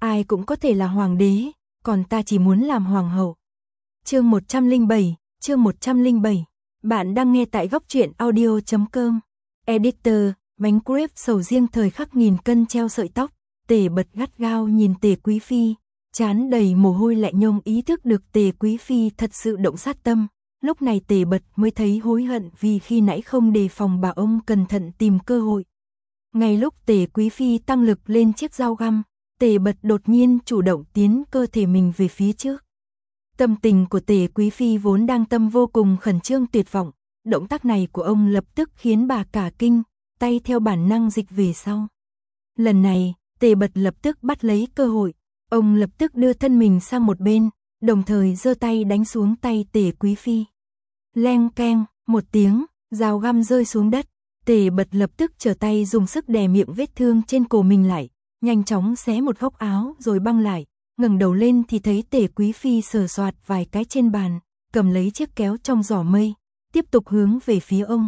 ai cũng có thể là hoàng đế, còn ta chỉ muốn làm hoàng hậu. Chương 107, Bạn đang nghe tại góc truyện audio.com. Editor, bánh crepe sầu riêng thời khắc nghìn cân treo sợi tóc, Tề Bật gắt gao nhìn Tề Quý Phi, trán đầy mồ hôi lạnh nhông ý thức được Tề Quý Phi thật sự động sát tâm. Lúc này Tề Bật mới thấy hối hận vì khi nãy không đề phòng bà ông cẩn thận tìm cơ hội. Ngay lúc Tề Quý Phi tăng lực lên chiếc dao găm, Tề Bật đột nhiên chủ động tiến cơ thể mình về phía trước. Tâm tình của Tề Quý Phi vốn đang tâm vô cùng khẩn trương tuyệt vọng, động tác này của ông lập tức khiến bà cả kinh, tay theo bản năng dịch về sau. Lần này, Tề Bật lập tức bắt lấy cơ hội, ông lập tức đưa thân mình sang một bên, đồng thời giơ tay đánh xuống tay Tề Quý Phi. Leng keng, một tiếng, dao găm rơi xuống đất, Tề Bật lập tức trở tay dùng sức đè miệng vết thương trên cổ mình lại, nhanh chóng xé một góc áo rồi băng lại, ngẩng đầu lên thì thấy Tề Quý Phi sờ soạt vài cái trên bàn, cầm lấy chiếc kéo trong giỏ mây, tiếp tục hướng về phía ông.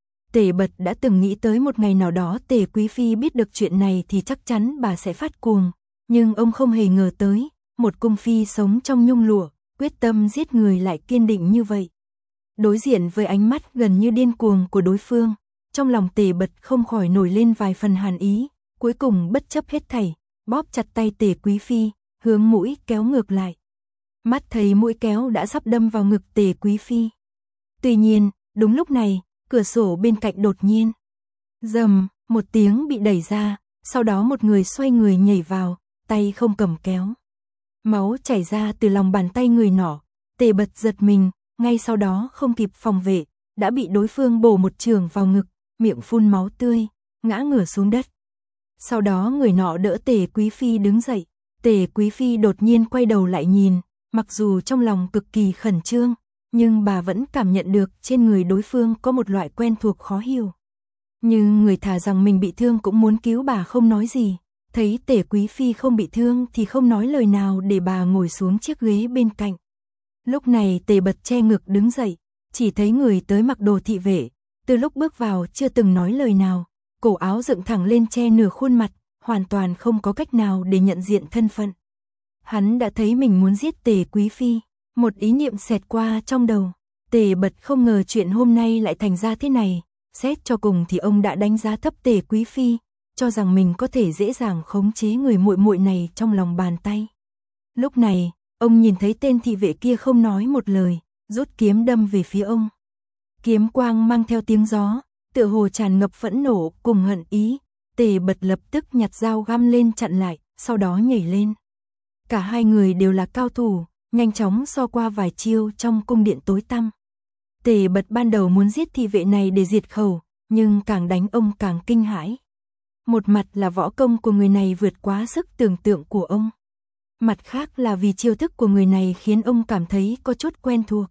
Tề Bật đã từng nghĩ tới một ngày nào đó Tề Quý Phi biết được chuyện này thì chắc chắn bà sẽ phát cuồng, nhưng ông không hề ngờ tới, một cung phi sống trong nhung lụa, quyết tâm giết người lại kiên định như vậy. Đối diện với ánh mắt gần như điên cuồng của đối phương, trong lòng Tề Bật không khỏi nổi lên vài phần hàn ý, cuối cùng bất chấp hết thảy, bóp chặt tay Tề Quý Phi, hướng mũi kéo ngược lại. Mắt thấy mũi kéo đã sắp đâm vào ngực Tề Quý Phi. Tuy nhiên, đúng lúc này, cửa sổ bên cạnh đột nhiên rầm, một tiếng bị đẩy ra, sau đó một người xoay người nhảy vào, tay không cầm kéo. Máu chảy ra từ lòng bàn tay người nọ, Tề Bật giật mình, ngay sau đó không kịp phòng vệ, đã bị đối phương bổ một chưởng vào ngực, miệng phun máu tươi, ngã ngửa xuống đất. Sau đó người nọ đỡ Tề Quý Phi đứng dậy, Tề Quý Phi đột nhiên quay đầu lại nhìn, mặc dù trong lòng cực kỳ khẩn trương, nhưng bà vẫn cảm nhận được trên người đối phương có một loại quen thuộc khó hiểu. Nhưng người thà rằng mình bị thương cũng muốn cứu bà không nói gì, thấy Tề Quý Phi không bị thương thì không nói lời nào để bà ngồi xuống chiếc ghế bên cạnh. Lúc này Tề Bật che ngực đứng dậy, chỉ thấy người tới mặc đồ thị vệ, từ lúc bước vào chưa từng nói lời nào, cổ áo dựng thẳng lên che nửa khuôn mặt, hoàn toàn không có cách nào để nhận diện thân phận. Hắn đã thấy mình muốn giết Tề Quý Phi, một ý niệm xẹt qua trong đầu. Tề Bật không ngờ chuyện hôm nay lại thành ra thế này, xét cho cùng thì ông đã đánh giá thấp Tề Quý Phi, cho rằng mình có thể dễ dàng khống chế người muội muội này trong lòng bàn tay. Lúc này, ông nhìn thấy tên thị vệ kia không nói một lời, rút kiếm đâm về phía ông. Kiếm quang mang theo tiếng gió, tựa hồ tràn ngập phẫn nộ cùng hận ý. Tề Bật lập tức nhặt dao găm lên chặn lại, sau đó nhảy lên. Cả hai người đều là cao thủ, nhanh chóng so qua vài chiêu trong cung điện tối tăm. Tề Bật ban đầu muốn giết thị vệ này để diệt khẩu, nhưng càng đánh ông càng kinh hãi. Một mặt là võ công của người này vượt quá sức tưởng tượng của ông. Mặt khác là vì chiêu thức của người này khiến ông cảm thấy có chút quen thuộc.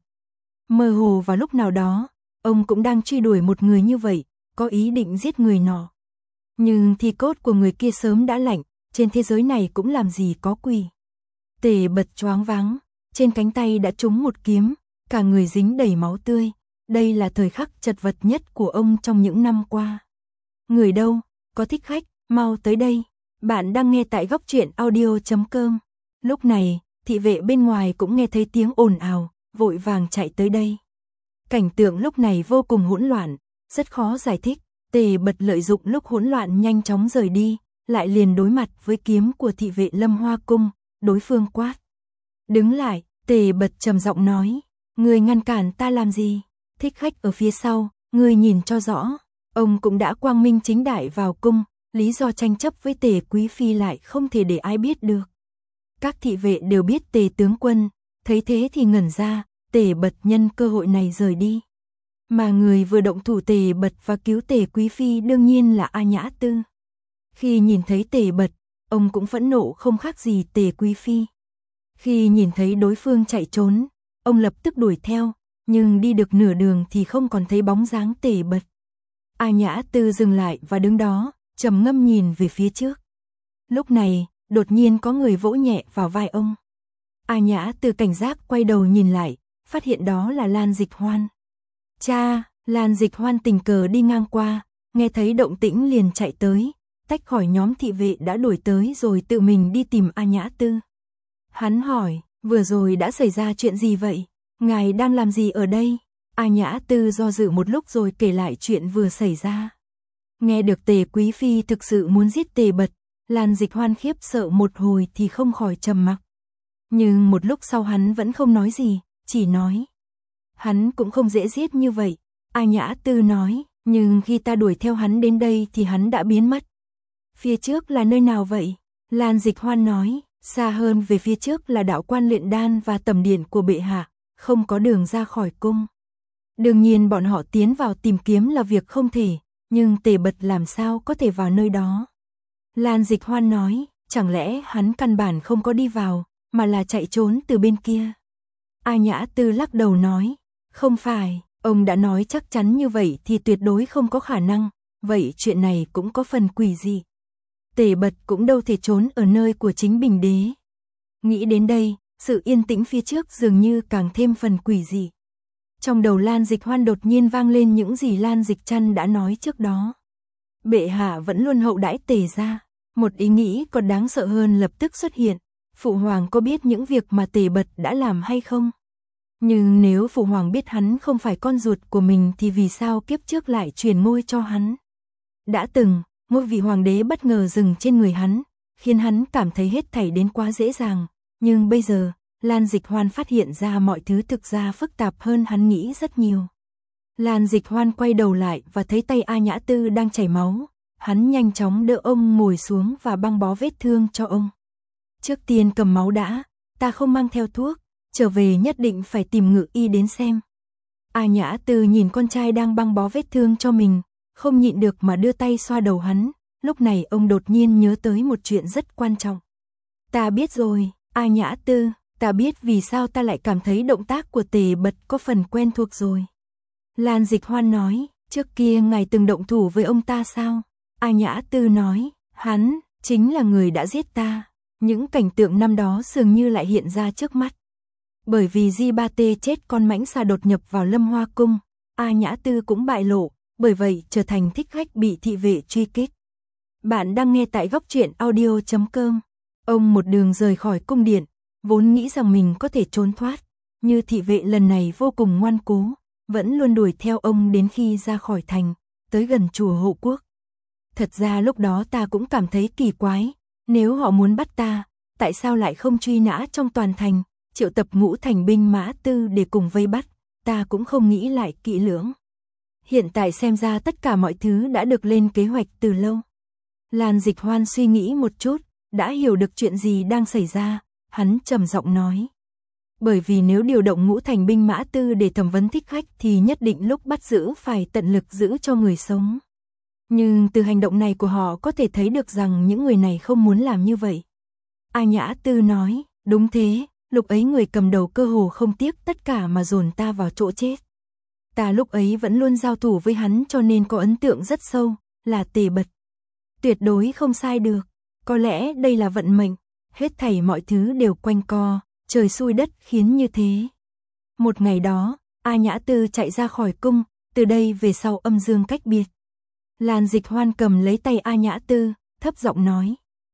Mơ hồ vào lúc nào đó, ông cũng đang truy đuổi một người như vậy, có ý định giết người nọ. Nhưng thi cốt của người kia sớm đã lạnh, trên thế giới này cũng làm gì có quỷ. Tề Bật choáng váng, trên cánh tay đã trúng một kiếm, cả người dính đầy máu tươi. Đây là thời khắc chật vật nhất của ông trong những năm qua. Người đâu, có thích khách, mau tới đây. Bạn đang nghe tại góc truyện audio.com. Lúc này, thị vệ bên ngoài cũng nghe thấy tiếng ồn ào, vội vàng chạy tới đây. Cảnh tượng lúc này vô cùng hỗn loạn, rất khó giải thích. Tề Bật lợi dụng lúc hỗn loạn nhanh chóng rời đi, lại liền đối mặt với kiếm của thị vệ Lâm Hoa Cung, đối phương quát. Đứng lại, Tề Bật trầm giọng nói, người ngăn cản ta làm gì? Thích khách ở phía sau, người nhìn cho rõ. Ông cũng đã quang minh chính đại vào cung, lý do tranh chấp với Tề Quý Phi lại không thể để ai biết được. Các thị vệ đều biết Tề tướng quân, thấy thế thì ngẩn ra, Tề Bật nhân cơ hội này rời đi. Mà người vừa động thủ Tề Bật và cứu Tề Quý Phi đương nhiên là A Nhã Tư. Khi nhìn thấy Tề Bật, ông cũng phẫn nộ không khác gì Tề Quý Phi. Khi nhìn thấy đối phương chạy trốn, ông lập tức đuổi theo, nhưng đi được nửa đường thì không còn thấy bóng dáng Tề Bật. A Nhã Tư dừng lại và đứng đó, trầm ngâm nhìn về phía trước. Lúc này, đột nhiên có người vỗ nhẹ vào vai ông. A Nhã Tư cảnh giác quay đầu nhìn lại, phát hiện đó là Lan Dịch Hoan. Cha, Lan Dịch Hoan tình cờ đi ngang qua, nghe thấy động tĩnh liền chạy tới, tách khỏi nhóm thị vệ đã đuổi tới rồi tự mình đi tìm A Nhã Tư. Hắn hỏi, vừa rồi đã xảy ra chuyện gì vậy? Ngài đang làm gì ở đây? A Nhã Tư do dự một lúc rồi kể lại chuyện vừa xảy ra. Nghe được Tề Quý Phi thực sự muốn giết Tề Bật, Lan Dịch Hoan khiếp sợ một hồi thì không khỏi trầm mặc. Nhưng một lúc sau hắn vẫn không nói gì, chỉ nói. Hắn cũng không dễ giết như vậy. A Nhã Tư nói, nhưng khi ta đuổi theo hắn đến đây thì hắn đã biến mất. Phía trước là nơi nào vậy? Lan Dịch Hoan nói, xa hơn về phía trước là đạo quan luyện đan và tẩm điện của bệ hạ, không có đường ra khỏi cung. Đương nhiên bọn họ tiến vào tìm kiếm là việc không thể, nhưng Tề Bật làm sao có thể vào nơi đó? Lan Dịch Hoan nói, chẳng lẽ hắn căn bản không có đi vào, mà là chạy trốn từ bên kia? A Nhã Tư lắc đầu nói, không phải, ông đã nói chắc chắn như vậy thì tuyệt đối không có khả năng, vậy chuyện này cũng có phần quỷ dị. Tề Bật cũng đâu thể trốn ở nơi của chính Bình Đế. Nghĩ đến đây, sự yên tĩnh phía trước dường như càng thêm phần quỷ dị. Trong đầu Lan Dịch Hoan đột nhiên vang lên những gì Lan Dịch Trăn đã nói trước đó. Bệ hạ vẫn luôn hậu đãi Tề gia. Một ý nghĩ còn đáng sợ hơn lập tức xuất hiện. Phụ hoàng có biết những việc mà Tề Bật đã làm hay không? Nhưng nếu phụ hoàng biết hắn không phải con ruột của mình thì vì sao kiếp trước lại truyền ngôi cho hắn? Đã từng, ngôi vị hoàng đế bất ngờ dừng trên người hắn, khiến hắn cảm thấy hết thảy đến quá dễ dàng. Nhưng bây giờ, Lan Dịch Hoan phát hiện ra mọi thứ thực ra phức tạp hơn hắn nghĩ rất nhiều. Lan Dịch Hoan quay đầu lại và thấy tay A Nhã Tư đang chảy máu. Hắn nhanh chóng đỡ ông ngồi xuống và băng bó vết thương cho ông. Trước tiên cầm máu đã, ta không mang theo thuốc, trở về nhất định phải tìm ngự y đến xem. A Nhã Tư nhìn con trai đang băng bó vết thương cho mình, không nhịn được mà đưa tay xoa đầu hắn. Lúc này ông đột nhiên nhớ tới một chuyện rất quan trọng. Ta biết rồi, A Nhã Tư, ta biết vì sao ta lại cảm thấy động tác của Tề Bật có phần quen thuộc rồi. Lan Dịch Hoan nói, trước kia ngài từng động thủ với ông ta sao? A Nhã Tư nói, hắn chính là người đã giết ta. Những cảnh tượng năm đó dường như lại hiện ra trước mắt. Bởi vì Di Ba Tê chết con mãnh xà đột nhập vào Lâm Hoa cung, A Nhã Tư cũng bại lộ, bởi vậy trở thành thích khách bị thị vệ truy kích. Bạn đang nghe tại góc truyện audio.com. Ông một đường rời khỏi cung điện, vốn nghĩ rằng mình có thể trốn thoát, như thị vệ lần này vô cùng ngoan cố, vẫn luôn đuổi theo ông đến khi ra khỏi thành, tới gần chùa Hộ Quốc. Thật ra lúc đó ta cũng cảm thấy kỳ quái, nếu họ muốn bắt ta, tại sao lại không truy nã trong toàn thành, triệu tập ngũ thành binh mã tư để cùng vây bắt, ta cũng không nghĩ lại kỹ lưỡng. Hiện tại xem ra tất cả mọi thứ đã được lên kế hoạch từ lâu. Lan Dịch Hoan suy nghĩ một chút, đã hiểu được chuyện gì đang xảy ra, hắn trầm giọng nói. Bởi vì nếu điều động ngũ thành binh mã tư để thẩm vấn thích khách thì nhất định lúc bắt giữ phải tận lực giữ cho người sống. Nhưng từ hành động này của họ có thể thấy được rằng những người này không muốn làm như vậy. A Nhã Tư nói, đúng thế, lúc ấy người cầm đầu cơ hồ không tiếc tất cả mà dồn ta vào chỗ chết. Ta lúc ấy vẫn luôn giao thủ với hắn cho nên có ấn tượng rất sâu, là Tề Bật. Tuyệt đối không sai được, có lẽ đây là vận mệnh, hết thảy mọi thứ đều quanh co, trời xui đất khiến như thế. Một ngày đó, A Nhã Tư chạy ra khỏi cung, từ đây về sau âm dương cách biệt. Lan Dịch Hoan cầm lấy tay A Nhã Tư, thấp giọng nói.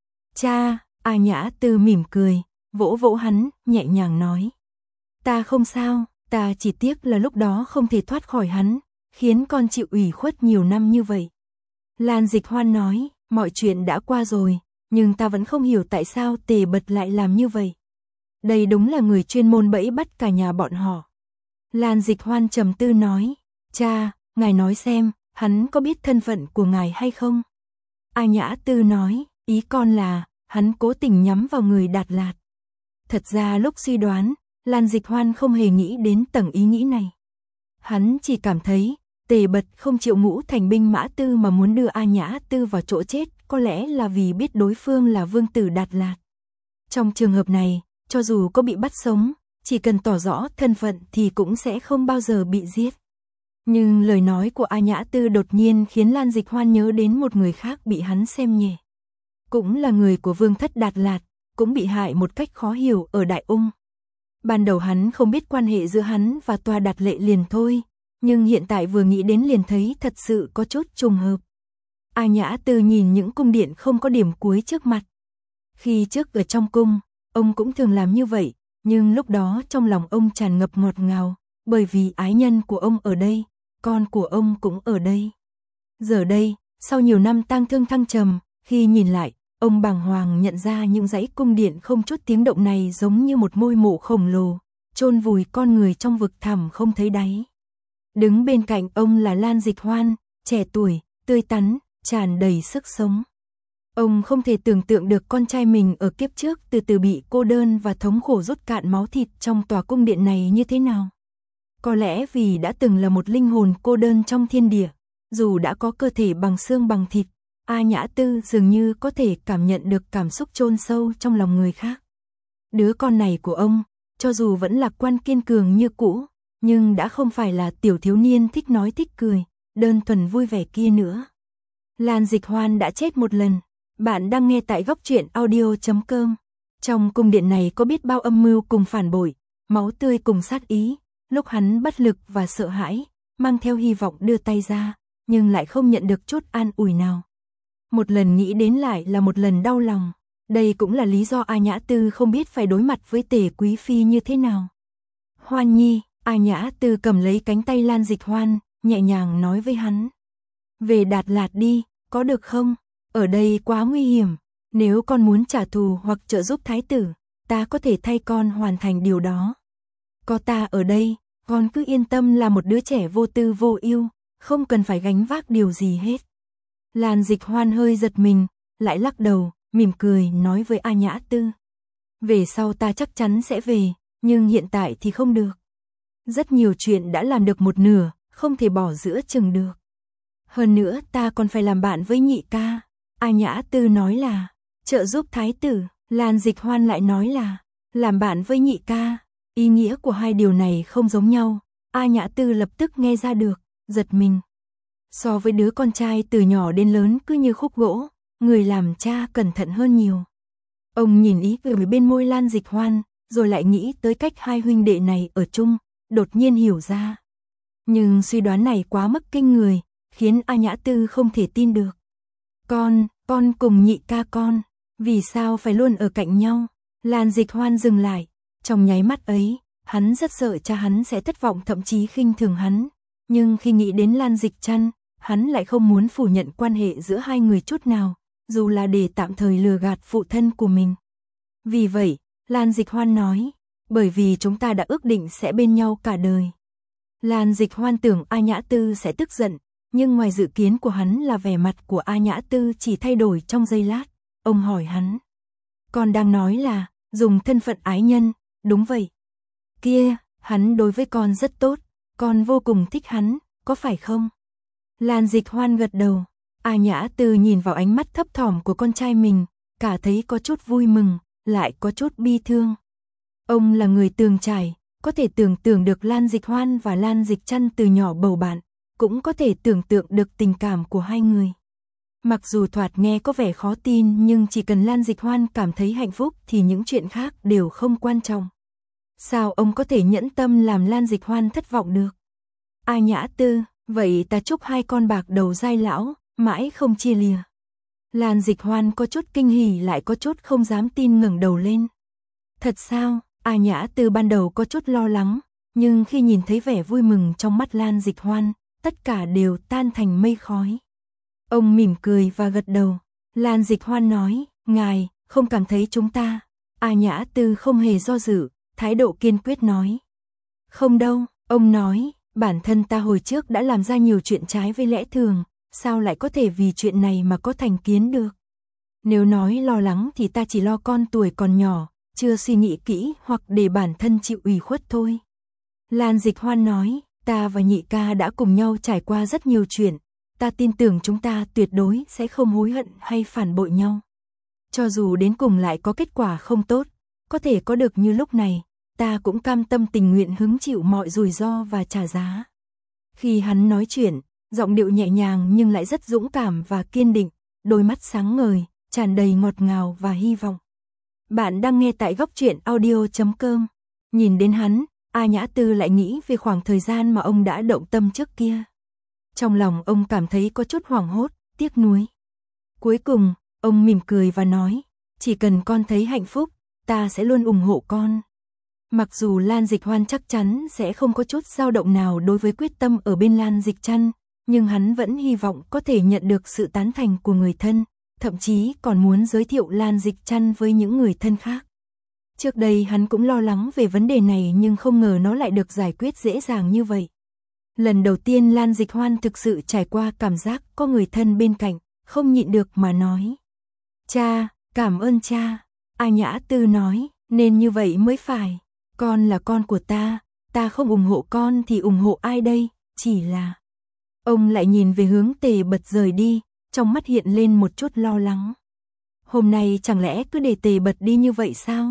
Cha, A Nhã Tư mỉm cười, vỗ vỗ hắn, nhẹ nhàng nói. Ta không sao, ta chỉ tiếc là lúc đó không thể thoát khỏi hắn, khiến con chịu ủy khuất nhiều năm như vậy. Lan Dịch Hoan nói, mọi chuyện đã qua rồi, nhưng ta vẫn không hiểu tại sao Tề Bật lại làm như vậy. Đây đúng là người chuyên môn bẫy bắt cả nhà bọn họ. Lan Dịch Hoan trầm tư nói, cha, ngài nói xem, hắn có biết thân phận của ngài hay không? A Nhã Tư nói, ý con là, hắn cố tình nhắm vào người Đạt Lạt. Thật ra lúc suy đoán, Lan Dịch Hoan không hề nghĩ đến tầng ý nghĩ này. Hắn chỉ cảm thấy, Tề Bật không chịu ngũ thành binh mã tư mà muốn đưa A Nhã Tư vào chỗ chết, có lẽ là vì biết đối phương là vương tử Đạt Lạt. Trong trường hợp này, cho dù có bị bắt sống, chỉ cần tỏ rõ thân phận thì cũng sẽ không bao giờ bị giết. Nhưng lời nói của A Nhã Tư đột nhiên khiến Lan Dịch Hoan nhớ đến một người khác bị hắn xem nhẹ. Cũng là người của vương thất Đạt Lạt, cũng bị hại một cách khó hiểu ở Đại Ung. Ban đầu hắn không biết quan hệ giữa hắn và Tòa Đạt Lệ liền thôi, nhưng hiện tại vừa nghĩ đến liền thấy thật sự có chút trùng hợp. A Nhã Tư nhìn những cung điện không có điểm cuối trước mặt. Khi trước ở trong cung, ông cũng thường làm như vậy, nhưng lúc đó trong lòng ông tràn ngập ngọt ngào, bởi vì ái nhân của ông ở đây, con của ông cũng ở đây. Giờ đây, sau nhiều năm tang thương thăng trầm, khi nhìn lại, ông bàng hoàng nhận ra những dãy cung điện không chút tiếng động này giống như một ngôi mộ khổng lồ, chôn vùi con người trong vực thẳm không thấy đáy. Đứng bên cạnh ông là Lan Dịch Hoan, trẻ tuổi, tươi tắn, tràn đầy sức sống. Ông không thể tưởng tượng được con trai mình ở kiếp trước từ từ bị cô đơn và thống khổ rút cạn máu thịt trong tòa cung điện này như thế nào. Có lẽ vì đã từng là một linh hồn cô đơn trong thiên địa, dù đã có cơ thể bằng xương bằng thịt, A Nhã Tư dường như có thể cảm nhận được cảm xúc chôn sâu trong lòng người khác. Đứa con này của ông, cho dù vẫn lạc quan kiên cường như cũ, nhưng đã không phải là tiểu thiếu niên thích nói thích cười, đơn thuần vui vẻ kia nữa. Lan Dịch Hoan đã chết một lần. Bạn đang nghe tại góc truyện audio.com. Trong cung điện này có biết bao âm mưu cùng phản bội, máu tươi cùng sát ý, lúc hắn bất lực và sợ hãi, mang theo hy vọng đưa tay ra, nhưng lại không nhận được chút an ủi nào. Một lần nghĩ đến lại là một lần đau lòng. Đây cũng là lý do A Nhã Tư không biết phải đối mặt với Tề Quý Phi như thế nào. Hoan Nhi, A Nhã Tư cầm lấy cánh tay Lan Dịch Hoan, nhẹ nhàng nói với hắn. Về Đạt Lạt đi, có được không? Ở đây quá nguy hiểm, nếu con muốn trả thù hoặc trợ giúp thái tử, ta có thể thay con hoàn thành điều đó. Có ta ở đây, con cứ yên tâm là một đứa trẻ vô tư vô ưu, không cần phải gánh vác điều gì hết. Lan Dịch Hoan hơi giật mình, lại lắc đầu, mỉm cười nói với A Nhã Tư. Về sau ta chắc chắn sẽ về, nhưng hiện tại thì không được. Rất nhiều chuyện đã làm được một nửa, không thể bỏ giữa chừng được. Hơn nữa ta còn phải làm bạn với nhị ca. A Nhã Tư nói là trợ giúp thái tử, Lan Dịch Hoan lại nói là làm bạn với nhị ca. Ý nghĩa của hai điều này không giống nhau. A Nhã Tư lập tức nghe ra được, giật mình. So với đứa con trai từ nhỏ đến lớn cứ như khúc gỗ, người làm cha cẩn thận hơn nhiều. Ông nhìn ý cười bên môi Lan Dịch Hoan, rồi lại nghĩ tới cách hai huynh đệ này ở chung, đột nhiên hiểu ra. Nhưng suy đoán này quá mức kinh người, khiến A Nhã Tư không thể tin được. Con cùng nhị ca con, vì sao phải luôn ở cạnh nhau? Lan Dịch Hoan dừng lại, trong nháy mắt ấy, hắn rất sợ cha hắn sẽ thất vọng thậm chí khinh thường hắn. Nhưng khi nghĩ đến Lan Dịch Trăn, hắn lại không muốn phủ nhận quan hệ giữa hai người chút nào, dù là để tạm thời lừa gạt phụ thân của mình. Vì vậy, Lan Dịch Hoan nói, bởi vì chúng ta đã ước định sẽ bên nhau cả đời. Lan Dịch Hoan tưởng A Nhã Tư sẽ tức giận, nhưng ngoài dự kiến của hắn là vẻ mặt của A Nhã Tư chỉ thay đổi trong giây lát. Ông hỏi hắn, con đang nói là dùng thân phận ái nhân, đúng vậy. Kia, hắn đối với con rất tốt, con vô cùng thích hắn, có phải không? Lan Dịch Hoan gật đầu. A Nhã Tư nhìn vào ánh mắt thấp thỏm của con trai mình, cả thấy có chút vui mừng, lại có chút bi thương. Ông là người tường trải, có thể tưởng tượng được Lan Dịch Hoan và Lan Dịch Trăn từ nhỏ bầu bạn, cũng có thể tưởng tượng được tình cảm của hai người. Mặc dù thoạt nghe có vẻ khó tin, nhưng chỉ cần Lan Dịch Hoan cảm thấy hạnh phúc thì những chuyện khác đều không quan trọng. Sao ông có thể nhẫn tâm làm Lan Dịch Hoan thất vọng được? A Nhã Tư, vậy ta chúc hai con bạc đầu dai lão, mãi không chia lìa. Lan Dịch Hoan có chút kinh hỉ lại có chút không dám tin ngẩng đầu lên. Thật sao? A Nhã Tư ban đầu có chút lo lắng, nhưng khi nhìn thấy vẻ vui mừng trong mắt Lan Dịch Hoan, tất cả đều tan thành mây khói. Ông mỉm cười và gật đầu. Lan Dịch Hoan nói, ngài không cảm thấy chúng ta? A Nhã Tư không hề do dự, thái độ kiên quyết nói. Không đâu, ông nói, bản thân ta hồi trước đã làm ra nhiều chuyện trái với lẽ thường, sao lại có thể vì chuyện này mà có thành kiến được? Nếu nói lo lắng thì ta chỉ lo con tuổi còn nhỏ, chưa suy nghĩ kỹ hoặc để bản thân chịu ủy khuất thôi. Lan Dịch Hoan nói, ta và nhị ca đã cùng nhau trải qua rất nhiều chuyện, ta tin tưởng chúng ta tuyệt đối sẽ không hối hận hay phản bội nhau. Cho dù đến cùng lại có kết quả không tốt, có thể có được như lúc này, ta cũng cam tâm tình nguyện hứng chịu mọi rủi ro và trả giá. Khi hắn nói chuyện, giọng điệu nhẹ nhàng nhưng lại rất dũng cảm và kiên định, đôi mắt sáng ngời, tràn đầy ngọt ngào và hy vọng. Bạn đang nghe tại góc truyện audio.com. Nhìn đến hắn, A Nhã Tư lại nghĩ về khoảng thời gian mà ông đã động tâm trước kia. Trong lòng ông cảm thấy có chút hoảng hốt, tiếc nuối. Cuối cùng, ông mỉm cười và nói, chỉ cần con thấy hạnh phúc, ta sẽ luôn ủng hộ con. Mặc dù Lan Dịch Hoan chắc chắn sẽ không có chút dao động nào đối với quyết tâm ở bên Lan Dịch Trăn, nhưng hắn vẫn hy vọng có thể nhận được sự tán thành của người thân, thậm chí còn muốn giới thiệu Lan Dịch Trăn với những người thân khác. Trước đây hắn cũng lo lắng về vấn đề này nhưng không ngờ nó lại được giải quyết dễ dàng như vậy. Lần đầu tiên Lan Dịch Hoan thực sự trải qua cảm giác có người thân bên cạnh, không nhịn được mà nói. Cha, cảm ơn cha. A Nhã Tư nói, nên như vậy mới phải. Con là con của ta không ủng hộ con thì ủng hộ ai đây, chỉ là... Ông lại nhìn về hướng Tề Bật rời đi, trong mắt hiện lên một chút lo lắng. Hôm nay chẳng lẽ cứ để Tề Bật đi như vậy sao?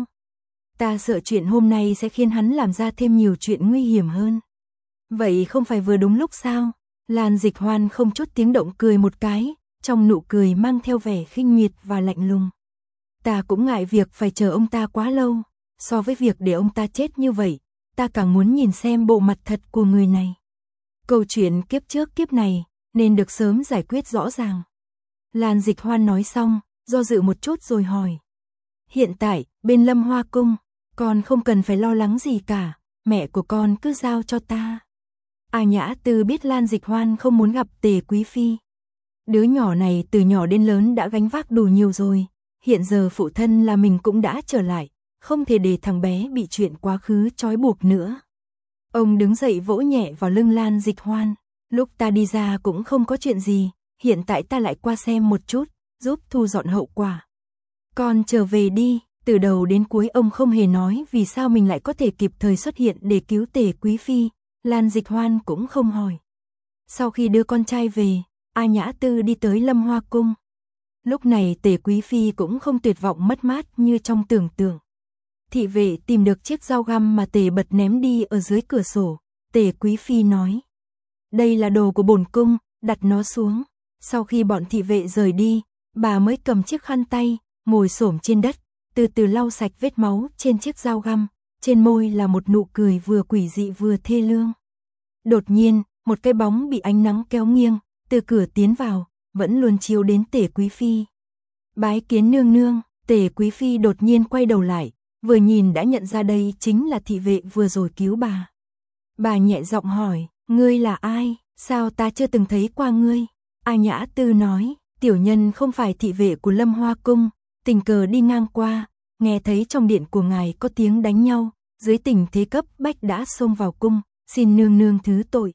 Ta sợ chuyện hôm nay sẽ khiến hắn làm ra thêm nhiều chuyện nguy hiểm hơn. Vậy không phải vừa đúng lúc sao? Lan Dịch Hoan không chút tiếng động cười một cái, trong nụ cười mang theo vẻ khinh miệt và lạnh lùng. Ta cũng ngại việc phải chờ ông ta quá lâu, so với việc để ông ta chết như vậy, ta càng muốn nhìn xem bộ mặt thật của người này. Câu chuyện kiếp trước kiếp này, nên được sớm giải quyết rõ ràng. Lan Dịch Hoan nói xong, do dự một chút rồi hỏi. Hiện tại, bên Lâm Hoa Cung, con không cần phải lo lắng gì cả, mẹ của con cứ giao cho ta. A Nhã Tư biết Lan Dịch Hoan không muốn gặp Tề Quý Phi. Đứa nhỏ này từ nhỏ đến lớn đã gánh vác đủ nhiều rồi, hiện giờ phụ thân là mình cũng đã trở lại, không thể để thằng bé bị chuyện quá khứ trói buộc nữa. Ông đứng dậy vỗ nhẹ vào lưng Lan Dịch Hoan, lúc ta đi ra cũng không có chuyện gì, hiện tại ta lại qua xem một chút, giúp thu dọn hậu quả. Con trở về đi, từ đầu đến cuối ông không hề nói vì sao mình lại có thể kịp thời xuất hiện để cứu Tề Quý Phi, Lan Dịch Hoan cũng không hỏi. Sau khi đưa con trai về, A Nhã Tư đi tới Lâm Hoa Cung. Lúc này Tề Quý Phi cũng không tuyệt vọng mất mát như trong tưởng tượng. Thị vệ tìm được chiếc dao găm mà Tề Bật ném đi ở dưới cửa sổ, Tề Quý Phi nói. Đây là đồ của bổn cung, đặt nó xuống. Sau khi bọn thị vệ rời đi, bà mới cầm chiếc khăn tay, ngồi xổm trên đất, từ từ lau sạch vết máu trên chiếc dao găm, trên môi là một nụ cười vừa quỷ dị vừa thê lương. Đột nhiên, một cái bóng bị ánh nắng kéo nghiêng, từ cửa tiến vào, vẫn luôn chiếu đến Tề Quý Phi. Bái kiến nương nương, Tề Quý Phi đột nhiên quay đầu lại, vừa nhìn đã nhận ra đây chính là thị vệ vừa rồi cứu bà. Bà nhẹ giọng hỏi, ngươi là ai, sao ta chưa từng thấy qua ngươi? A Nhã Tư nói, tiểu nhân không phải thị vệ của Lâm Hoa Cung, tình cờ đi ngang qua, nghe thấy trong điện của ngài có tiếng đánh nhau, dưới tình thế cấp bách đã xông vào cung, xin nương nương thứ tội.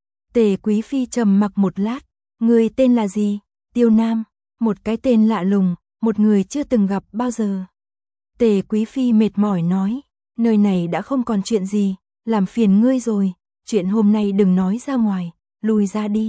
Tề Quý Phi trầm mặc một lát, ngươi tên là gì? Tiêu Nam, một cái tên lạ lùng, một người chưa từng gặp bao giờ. Tề Quý Phi mệt mỏi nói, nơi này đã không còn chuyện gì, làm phiền ngươi rồi, chuyện hôm nay đừng nói ra ngoài, lùi ra đi.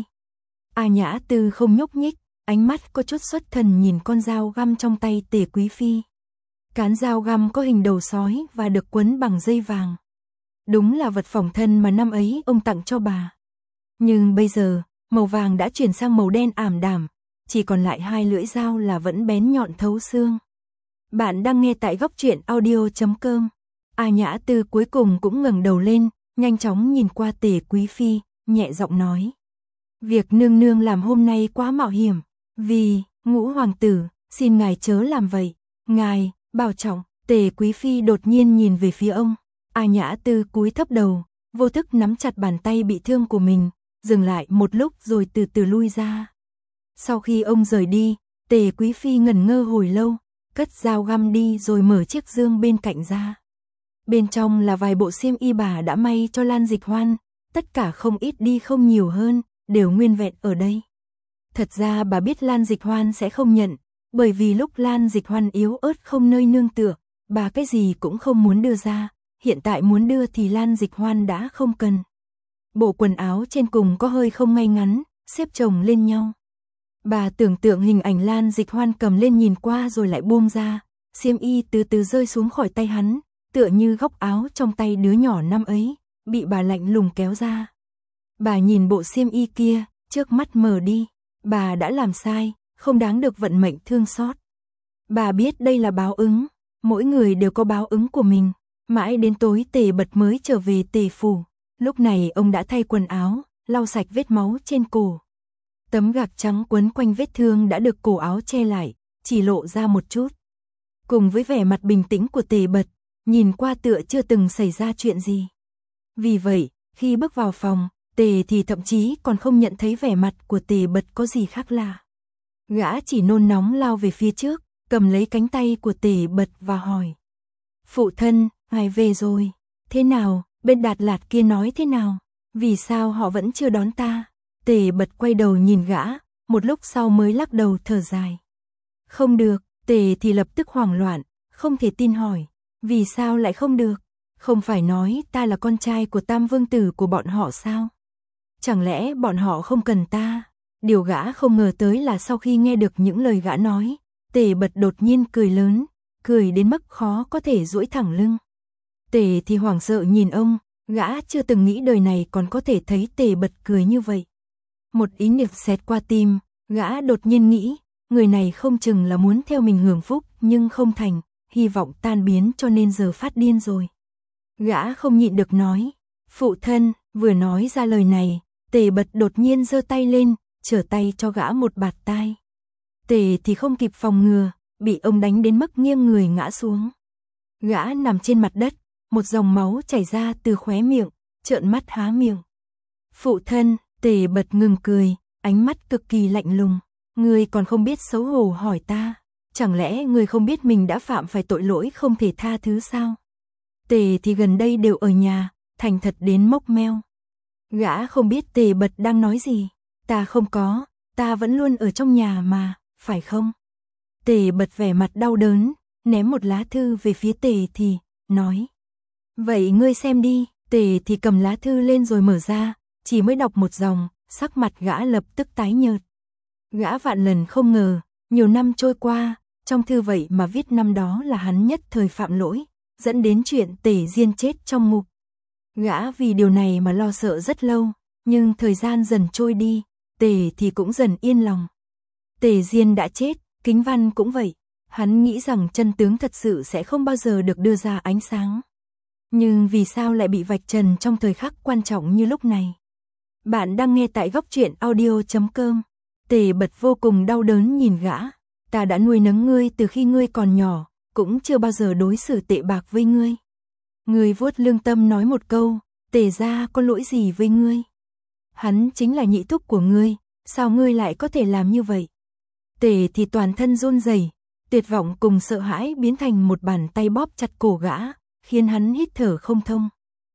A Nhã Tư không nhúc nhích, ánh mắt có chút xuất thần nhìn con dao găm trong tay Tề Quý Phi. Cán dao găm có hình đầu sói và được quấn bằng dây vàng. Đúng là vật phòng thân mà năm ấy ông tặng cho bà. Nhưng bây giờ, màu vàng đã chuyển sang màu đen ảm đạm, chỉ còn lại hai lưỡi dao là vẫn bén nhọn thấu xương. Bạn đang nghe tại góc truyện audio.com. A Nhã Tư cuối cùng cũng ngẩng đầu lên, nhanh chóng nhìn qua Tề Quý Phi, nhẹ giọng nói. Việc nương nương làm hôm nay quá mạo hiểm, vì, Ngũ hoàng tử, xin ngài chớ làm vậy. Ngài, bảo trọng. Tề Quý Phi đột nhiên nhìn về phía ông. A Nhã Tư cúi thấp đầu, vô thức nắm chặt bàn tay bị thương của mình, dừng lại một lúc rồi từ từ lui ra. Sau khi ông rời đi, Tề Quý Phi ngẩn ngơ hồi lâu, cất dao găm đi rồi mở chiếc dương bên cạnh ra. Bên trong là vài bộ xiêm y bà đã may cho Lan Dịch Hoan, tất cả không ít đi không nhiều hơn, đều nguyên vẹn ở đây. Thật ra bà biết Lan Dịch Hoan sẽ không nhận, bởi vì lúc Lan Dịch Hoan yếu ớt không nơi nương tựa, bà cái gì cũng không muốn đưa ra, hiện tại muốn đưa thì Lan Dịch Hoan đã không cần. Bộ quần áo trên cùng có hơi không ngay ngắn, xếp chồng lên nhau. Bà tưởng tượng hình ảnh Lan Dịch Hoan cầm lên nhìn qua rồi lại buông ra, xiêm y từ từ rơi xuống khỏi tay hắn, tựa như góc áo trong tay đứa nhỏ năm ấy, bị bà lạnh lùng kéo ra. Bà nhìn bộ xiêm y kia, trước mắt mờ đi, bà đã làm sai, không đáng được vận mệnh thương xót. Bà biết đây là báo ứng, mỗi người đều có báo ứng của mình, mãi đến tối Tề Bật mới trở về Tề phủ, lúc này ông đã thay quần áo, lau sạch vết máu trên cổ. Tấm gạc trắng quấn quanh vết thương đã được cổ áo che lại, chỉ lộ ra một chút. Cùng với vẻ mặt bình tĩnh của Tề Bật, nhìn qua tựa chưa từng xảy ra chuyện gì. Vì vậy, khi bước vào phòng, Tề thì thậm chí còn không nhận thấy vẻ mặt của Tề Bật có gì khác lạ. Gã chỉ nôn nóng lao về phía trước, cầm lấy cánh tay của Tề Bật và hỏi. Phụ thân, ngài về rồi. Thế nào, bên Đạt Lạt kia nói thế nào? Vì sao họ vẫn chưa đón ta? Tề Bật quay đầu nhìn gã, một lúc sau mới lắc đầu thở dài. Không được, Tề thì lập tức hoảng loạn, không thể tin hỏi. Vì sao lại không được? Không phải nói ta là con trai của Tam Vương Tử của bọn họ sao? Chẳng lẽ bọn họ không cần ta? Điều gã không ngờ tới là sau khi nghe được những lời gã nói, Tề Bật đột nhiên cười lớn, cười đến mức khó có thể duỗi thẳng lưng. Tề thì hoảng sợ nhìn ông, gã chưa từng nghĩ đời này còn có thể thấy Tề Bật cười như vậy. Một ý niệm xẹt qua tim, gã đột nhiên nghĩ, người này không chừng là muốn theo mình hưởng phúc nhưng không thành, hy vọng tan biến cho nên giờ phát điên rồi. Gã không nhịn được nói, phụ thân, vừa nói ra lời này, Tề Bật đột nhiên giơ tay lên, trở tay cho gã một bạt tai. Tề thì không kịp phòng ngừa, bị ông đánh đến mức nghiêng người ngã xuống. Gã nằm trên mặt đất, một dòng máu chảy ra từ khóe miệng, trợn mắt há miệng. Phụ thân, Tề Bật ngừng cười, ánh mắt cực kỳ lạnh lùng. Ngươi còn không biết xấu hổ hỏi ta, chẳng lẽ ngươi không biết mình đã phạm phải tội lỗi không thể tha thứ sao? Tề thì gần đây đều ở nhà, thành thật đến mốc meo. Gã không biết Tề Bật đang nói gì. Ta không có, ta vẫn luôn ở trong nhà mà, phải không? Tề Bật vẻ mặt đau đớn, ném một lá thư về phía Tề thì, nói. Vậy ngươi xem đi, Tề thì cầm lá thư lên rồi mở ra, chỉ mới đọc một dòng, sắc mặt gã lập tức tái nhợt. Gã vạn lần không ngờ, nhiều năm trôi qua, trong thư vậy mà viết năm đó là hắn nhất thời phạm lỗi, dẫn đến chuyện Tề Diên chết trong ngục. Gã vì điều này mà lo sợ rất lâu, nhưng thời gian dần trôi đi, Tề thì cũng dần yên lòng. Tề Diên đã chết, Kính Văn cũng vậy. Hắn nghĩ rằng chân tướng thật sự sẽ không bao giờ được đưa ra ánh sáng. Nhưng vì sao lại bị vạch trần trong thời khắc quan trọng như lúc này? Bạn đang nghe tại Góc Truyện Audio.com. Tề Bật vô cùng đau đớn nhìn gã. Ta đã nuôi nấng ngươi từ khi ngươi còn nhỏ, cũng chưa bao giờ đối xử tệ bạc với ngươi. Ngươi vuốt lương tâm nói một câu, Tề gia có lỗi gì với ngươi? Hắn chính là nhị thúc của ngươi, sao ngươi lại có thể làm như vậy? Tề thì toàn thân run rẩy, tuyệt vọng cùng sợ hãi biến thành một bàn tay bóp chặt cổ gã, khiến hắn hít thở không thông.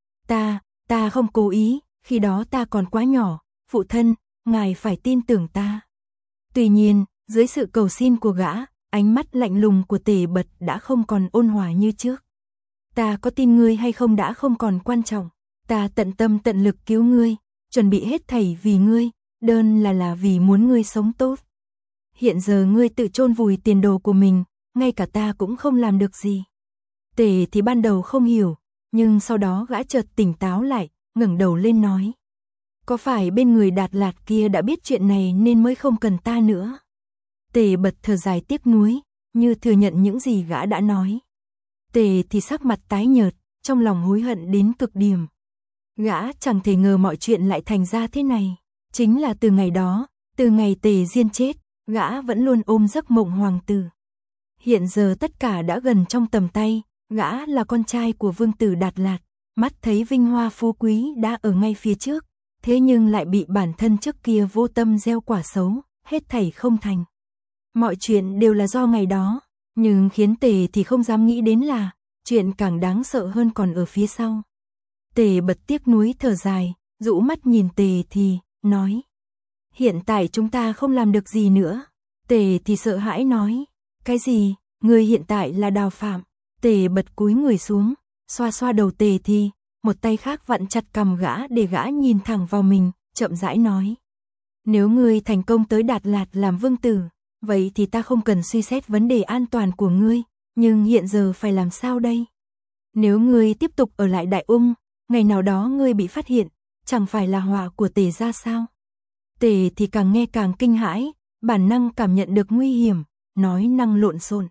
Ta không cố ý, khi đó ta còn quá nhỏ, phụ thân, ngài phải tin tưởng ta. Tuy nhiên, dưới sự cầu xin của gã, ánh mắt lạnh lùng của Tề Bật đã không còn ôn hòa như trước. Ta có tin ngươi hay không đã không còn quan trọng, ta tận tâm tận lực cứu ngươi, chuẩn bị hết thảy vì ngươi, đơn là vì muốn ngươi sống tốt. Hiện giờ ngươi tự chôn vùi tiền đồ của mình, ngay cả ta cũng không làm được gì. Tề thì ban đầu không hiểu, nhưng sau đó gã chợt tỉnh táo lại, ngẩng đầu lên nói. Có phải bên người Đạt Lạt kia đã biết chuyện này nên mới không cần ta nữa? Tề Bật thở dài tiếc nuối, như thừa nhận những gì gã đã nói. Tề thì sắc mặt tái nhợt, trong lòng hối hận đến cực điểm. Gã chẳng thể ngờ mọi chuyện lại thành ra thế này. Chính là từ ngày đó, từ ngày Tề Diên chết, gã vẫn luôn ôm giấc mộng hoàng tử. Hiện giờ tất cả đã gần trong tầm tay, gã là con trai của vương tử Đạt Lạt, mắt thấy vinh hoa phú quý đã ở ngay phía trước, thế nhưng lại bị bản thân trước kia vô tâm gieo quả xấu, hết thảy không thành. Mọi chuyện đều là do ngày đó, nhưng khiến Tề thì không dám nghĩ đến là, chuyện càng đáng sợ hơn còn ở phía sau. Tề Bật tiếc nuối thở dài, rũ mắt nhìn Tề thì, nói. Hiện tại chúng ta không làm được gì nữa. Tề thì sợ hãi nói. Cái gì, người hiện tại là Đào Phạm. Tề Bật cúi người xuống, xoa xoa đầu Tề thì, một tay khác vặn chặt cằm gã để gã nhìn thẳng vào mình, chậm rãi nói. Nếu ngươi thành công tới Đạt Lạt làm vương tử, vậy thì ta không cần suy xét vấn đề an toàn của ngươi, nhưng hiện giờ phải làm sao đây? Nếu ngươi tiếp tục ở lại Đại Ung, ngày nào đó ngươi bị phát hiện, chẳng phải là họa của Tề gia sao? Tề thì càng nghe càng kinh hãi, bản năng cảm nhận được nguy hiểm, nói năng lộn xộn.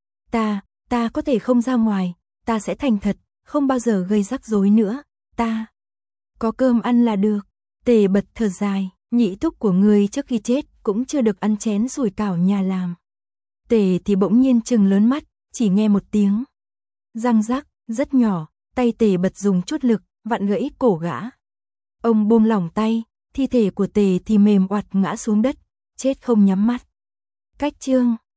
Ta có thể không ra ngoài, ta sẽ thành thật, không bao giờ gây rắc rối nữa, ta có cơm ăn là được. Tề Bật thở dài, nhị thúc của ngươi trước khi chết cũng chưa được ăn chén sủi cảo nhà làm. Tề thì bỗng nhiên trừng lớn mắt, chỉ nghe một tiếng răng rắc, rất nhỏ, tay Tề bật dùng chút lực, vặn gãy cổ gã. Ông buông lỏng tay, thi thể của Tề thì mềm oặt ngã xuống đất, chết không nhắm mắt. Cách chương